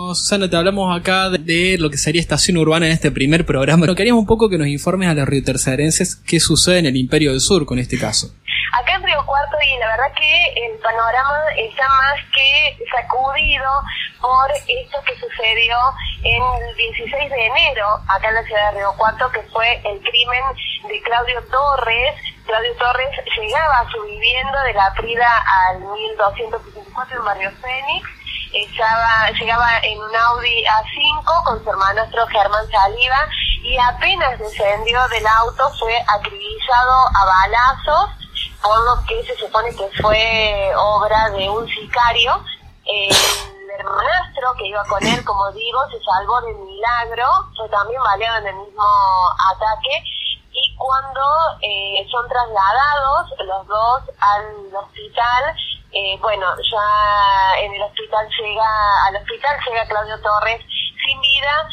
Susana, te hablamos acá de lo que sería Estación Urbana en este primer programa. Pero queríamos un poco que nos informes a los riotercerenses qué sucede en el Imperio del Sur con este caso. Acá en Río Cuarto, y la verdad que el panorama está más que sacudido por esto que sucedió el 16 de enero acá en la ciudad de Río Cuarto, que fue el crimen de Claudio Torres. Claudio Torres llegaba a su vivienda de La Prida al 1264 en Barrio Fénix. Llegaba en un Audi A5 con su hermanastro Germán Saliva, y apenas descendió del auto fue acribillado a balazos, por lo que se supone que fue obra de un sicario. El hermanastro que iba con él, como digo, se salvó de milagro, fue también baleado en el mismo ataque, y cuando son trasladados los dos al hospital, ya en el hospital llega Claudio Torres sin vida.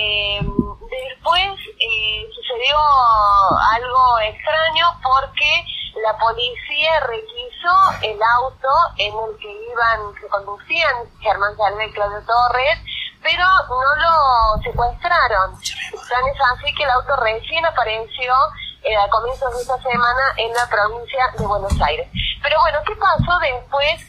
Después sucedió algo extraño, porque la policía requisó el auto en el que conducían Germán Saliva y Claudio Torres, pero no lo secuestraron. Tan es así que el auto recién apareció a comienzos de esta semana en la provincia de Buenos Aires. Pero bueno, ¿qué pasó después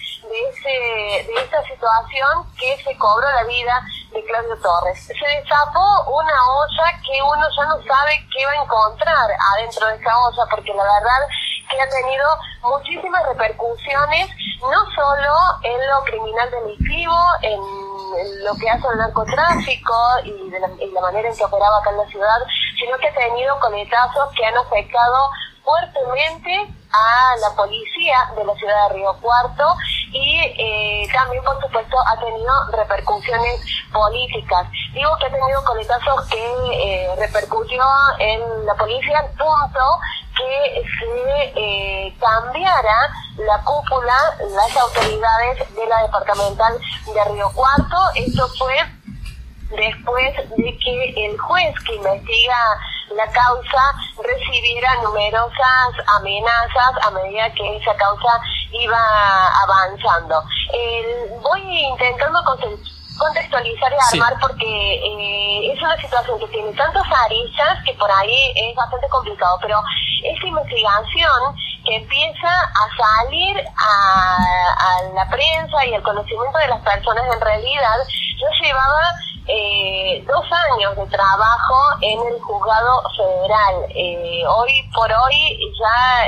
de esta situación que se cobró la vida de Claudio Torres? Se destapó una olla que uno ya no sabe qué va a encontrar adentro de esa olla, porque la verdad que ha tenido muchísimas repercusiones, no solo en lo criminal delictivo, en lo que hace el narcotráfico y la manera en que operaba acá en la ciudad, sino que ha tenido coletazos que han afectado fuertemente a la policía de la ciudad de Río Cuarto, y también, por supuesto, ha tenido repercusiones políticas. Digo que ha tenido coletazos que repercutió en la policía al punto que se cambiara la cúpula, las autoridades de la departamental de Río Cuarto. Esto fue después de que el juez que investiga la causa recibiera numerosas amenazas a medida que esa causa iba avanzando. Voy intentando contextualizar y armar, sí, porque es una situación que tiene tantas aristas que por ahí es bastante complicado, pero esta investigación que empieza a salir a la prensa y al conocimiento de las personas, en realidad yo llevaba 2 años de trabajo en el juzgado federal. Hoy por hoy ya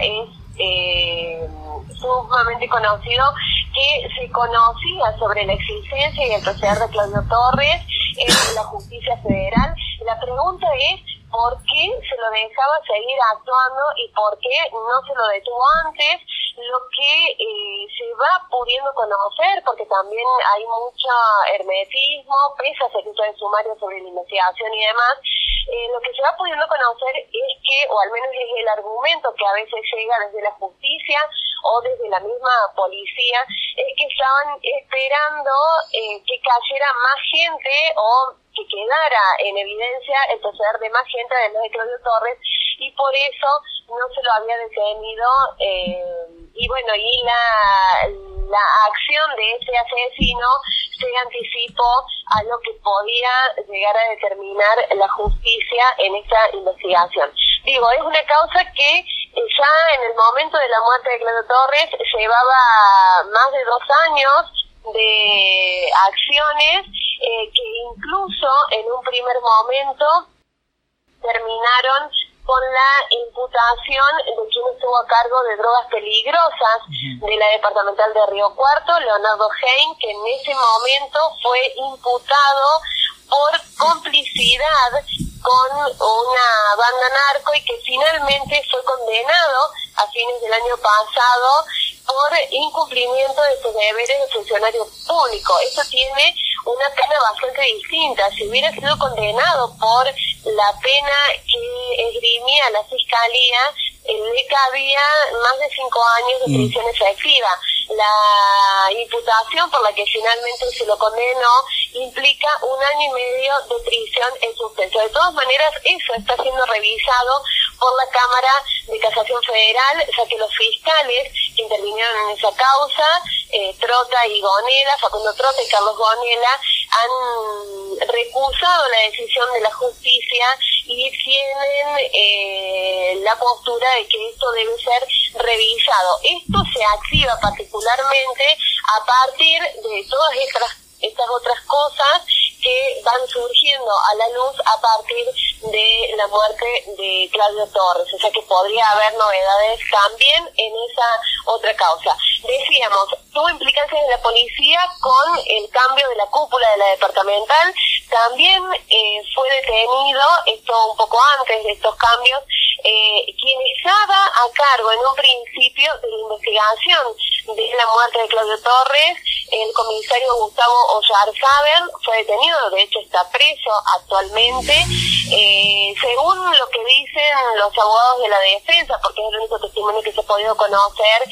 es sumamente conocido que se conocía sobre la existencia y el proceder de Claudio Torres en la justicia federal. La pregunta es ¿por qué se lo dejaba seguir actuando y por qué no se lo detuvo antes? Lo que se va pudiendo conocer, porque también hay mucho hermetismo, pese a secreto de sumario sobre la investigación y demás, lo que se va pudiendo conocer es que, o al menos es el argumento que a veces llega desde la justicia o desde la misma policía, es que estaban esperando que cayera más gente o que quedara en evidencia el proceder de más gente además de Claudio Torres, y por eso no se lo había detenido, y bueno, y la acción de ese asesino se anticipó a lo que podía llegar a determinar la justicia en esta investigación. Digo, es una causa que ya en el momento de la muerte de Claudio Torres llevaba más de 2 años de acciones que incluso en un primer momento terminaron con la imputación de quien estuvo a cargo de drogas peligrosas de la departamental de Río Cuarto, Leonardo Hein, que en ese momento fue imputado por complicidad con una banda narco y que finalmente fue condenado a fines del año pasado por incumplimiento de sus deberes de funcionario público. Esto tiene una pena bastante distinta. Si hubiera sido condenado por la pena que esgrimía la Fiscalía, le cabía más de 5 años de prisión efectiva. La imputación por la que finalmente se lo condenó implica 1 año y medio de prisión en suspenso. De todas maneras, eso está siendo revisado por la Cámara de Casación Federal, ya que los fiscales que intervinieron en esa causa, Trota y Gonela, Facundo Trota y Carlos Gonela, han recusado la decisión de la justicia y tienen la postura de que esto debe ser revisado. Esto se activa particularmente a partir de todas estas otras cosas que van surgiendo a la luz a partir de la muerte de Claudio Torres, o sea que podría haber novedades también en esa otra causa. Decíamos, tuvo implicancias de la policía con el cambio de la cúpula de la departamental, también fue detenido, esto un poco antes de estos cambios, quien estaba a cargo en un principio de la investigación de la muerte de Claudio Torres, el comisario Gustavo Oyarzábal, fue detenido, de hecho está preso actualmente, según lo que dicen los abogados de la defensa, porque es el único testimonio que se ha podido conocer,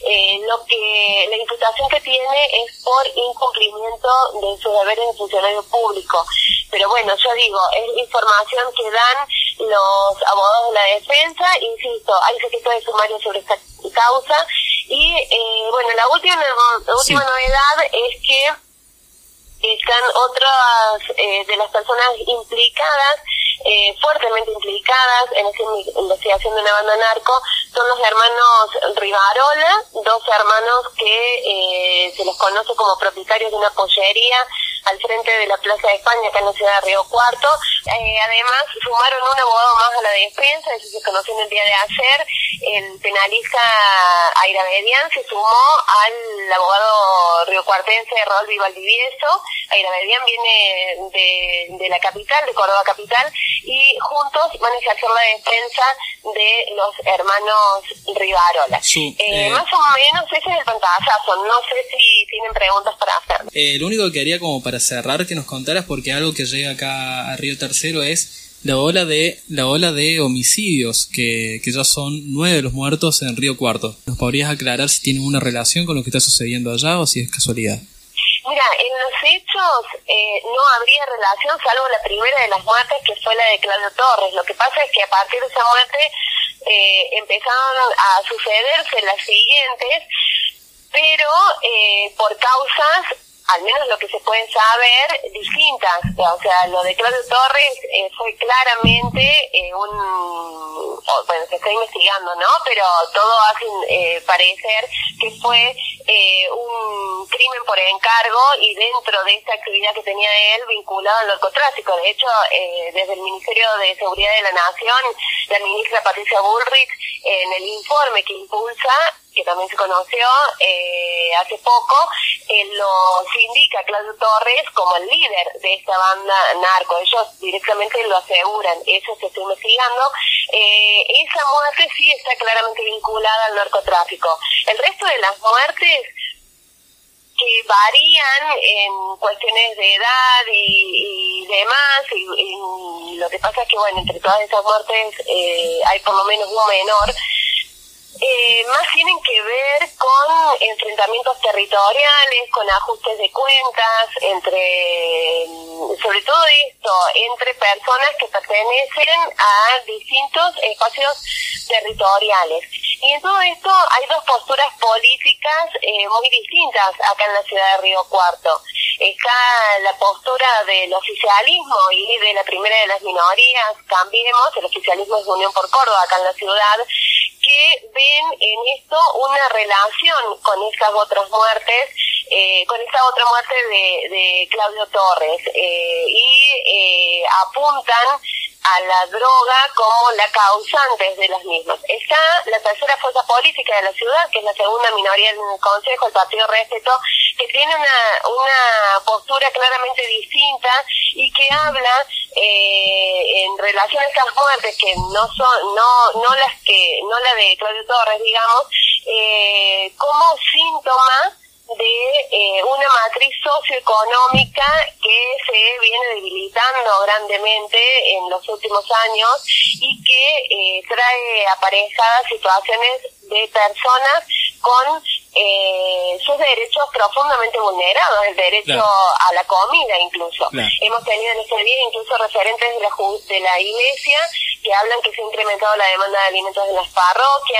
la imputación que tiene es por incumplimiento de sus deberes de funcionario público. Pero bueno, yo digo, es información que dan los abogados de la defensa, insisto, hay secreto de sumario sobre esta causa, y bueno, la última novedad es que están otras de las personas implicadas, fuertemente implicadas en esta investigación de una banda narco, son los hermanos Rivarola, dos hermanos que se los conoce como propietarios de una pollería al frente de la Plaza de España, acá en la ciudad de Río Cuarto. Además, sumaron un abogado más a la defensa, eso se conoció en el día de ayer. El penalista Aira Bedián se sumó al abogado riocuartense Rodolfo Valdivieso. Aira Bedián viene de la capital, de Córdoba capital, y juntos van a ejercer la defensa de los hermanos Rivarola. Sí, más o menos ese es el pantallazo. No sé si tienen preguntas para hacer. Lo único que quería como para cerrar que nos contaras, porque algo que llega acá a Río Tercero es la ola de homicidios, que ya son 9 de los muertos en Río Cuarto. ¿Nos podrías aclarar si tienen una relación con lo que está sucediendo allá o si es casualidad? Mira, en los hechos no habría relación, salvo la primera de las muertes, que fue la de Claudio Torres. Lo que pasa es que a partir de esa muerte empezaron a sucederse las siguientes, pero por causas, al menos lo que se puede saber, distintas. O sea, lo de Claudio Torres fue claramente bueno, se está investigando, ¿no? Pero todo hace parecer que fue un crimen por encargo y dentro de esta actividad que tenía él vinculado al narcotráfico. De hecho, desde el Ministerio de Seguridad de la Nación, la ministra Patricia Bullrich, en el informe que impulsa, que también se conoció hace poco, lo indica a Claudio Torres como el líder de esta banda narco. Ellos directamente lo aseguran, eso se está investigando. Esa muerte sí está claramente vinculada al narcotráfico. El resto de las muertes, que varían en cuestiones de edad y demás, y lo que pasa es que, bueno, entre todas esas muertes hay por lo menos un menor, más tienen que ver con enfrentamientos territoriales, con ajustes de cuentas, sobre todo esto, entre personas que pertenecen a distintos espacios territoriales. Y en todo esto hay dos posturas políticas muy distintas acá en la ciudad de Río Cuarto. Está la postura del oficialismo y de la primera de las minorías, Cambiemos, el oficialismo es de Unión por Córdoba acá en la ciudad, que ven en esto una relación con estas otras muertes, con esta otra muerte de Claudio Torres, y apuntan a la droga como la causante de las mismas. Está la tercera fuerza política de la ciudad, que es la segunda minoría en el Consejo, el Partido Respeto, que tiene una postura claramente distinta y que habla en relación a estas muertes que no la de Claudio Torres, digamos, como síntoma de una matriz socioeconómica que se viene debilitando grandemente en los últimos años y que trae aparejadas situaciones de personas con sus derechos profundamente vulnerados, el derecho a la comida incluso. Hemos tenido en este día incluso referentes de la Iglesia que hablan que se ha incrementado la demanda de alimentos en las parroquias,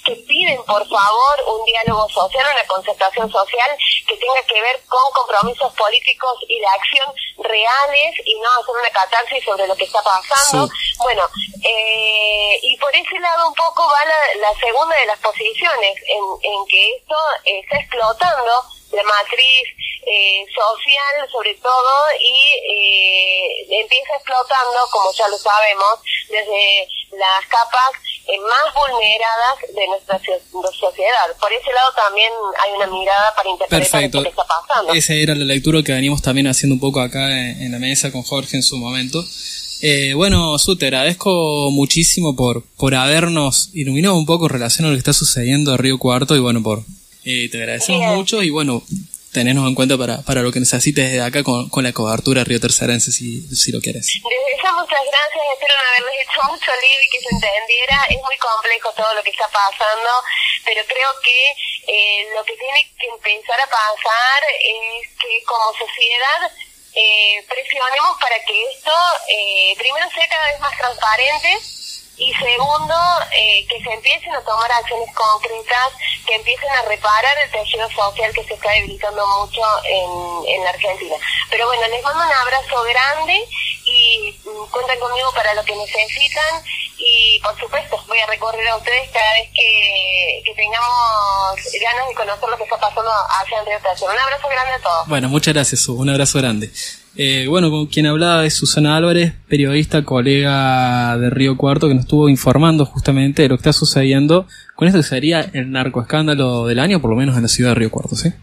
que piden por favor un diálogo social, una concertación social que tenga que ver con compromisos políticos y de acción reales y no hacer una catarsis sobre lo que está pasando. Sí. Bueno, y por ese lado un poco va la segunda de las posiciones, en que esto está explotando la matriz social sobre todo y empieza explotando, como ya lo sabemos, desde las capas más vulneradas de nuestra sociedad. Por ese lado también hay una mirada para interpretar lo que está pasando. Esa era la lectura que venimos también haciendo un poco acá en la mesa con Jorge en su momento. Bueno, Su, te agradezco muchísimo por habernos iluminado un poco en relación a lo que está sucediendo en Río Cuarto y bueno, te agradecemos mucho y bueno, tenernos en cuenta para lo que necesites desde acá con la cobertura río tercerense si lo quieres. Desde ya muchas gracias, espero no haberles hecho mucho lío y que se entendiera. Es muy complejo todo lo que está pasando, pero creo que lo que tiene que empezar a pasar es que como sociedad presionemos para que esto primero sea cada vez más transparente y segundo, que se empiecen a tomar acciones concretas que empiecen a reparar el tejido social que se está debilitando mucho en la Argentina. Pero bueno, les mando un abrazo grande y cuentan conmigo para lo que necesitan y por supuesto voy a recorrer a ustedes cada vez que tengamos ganas de conocer lo que está pasando allá en Río Tercero. Un abrazo grande a todos. Bueno, muchas gracias, Su, un abrazo grande. Bueno, con quien hablaba es Susana Álvarez, periodista, colega de Río Cuarto, que nos estuvo informando justamente de lo que está sucediendo con esto que sería el narcoescándalo del año, por lo menos en la ciudad de Río Cuarto, ¿sí?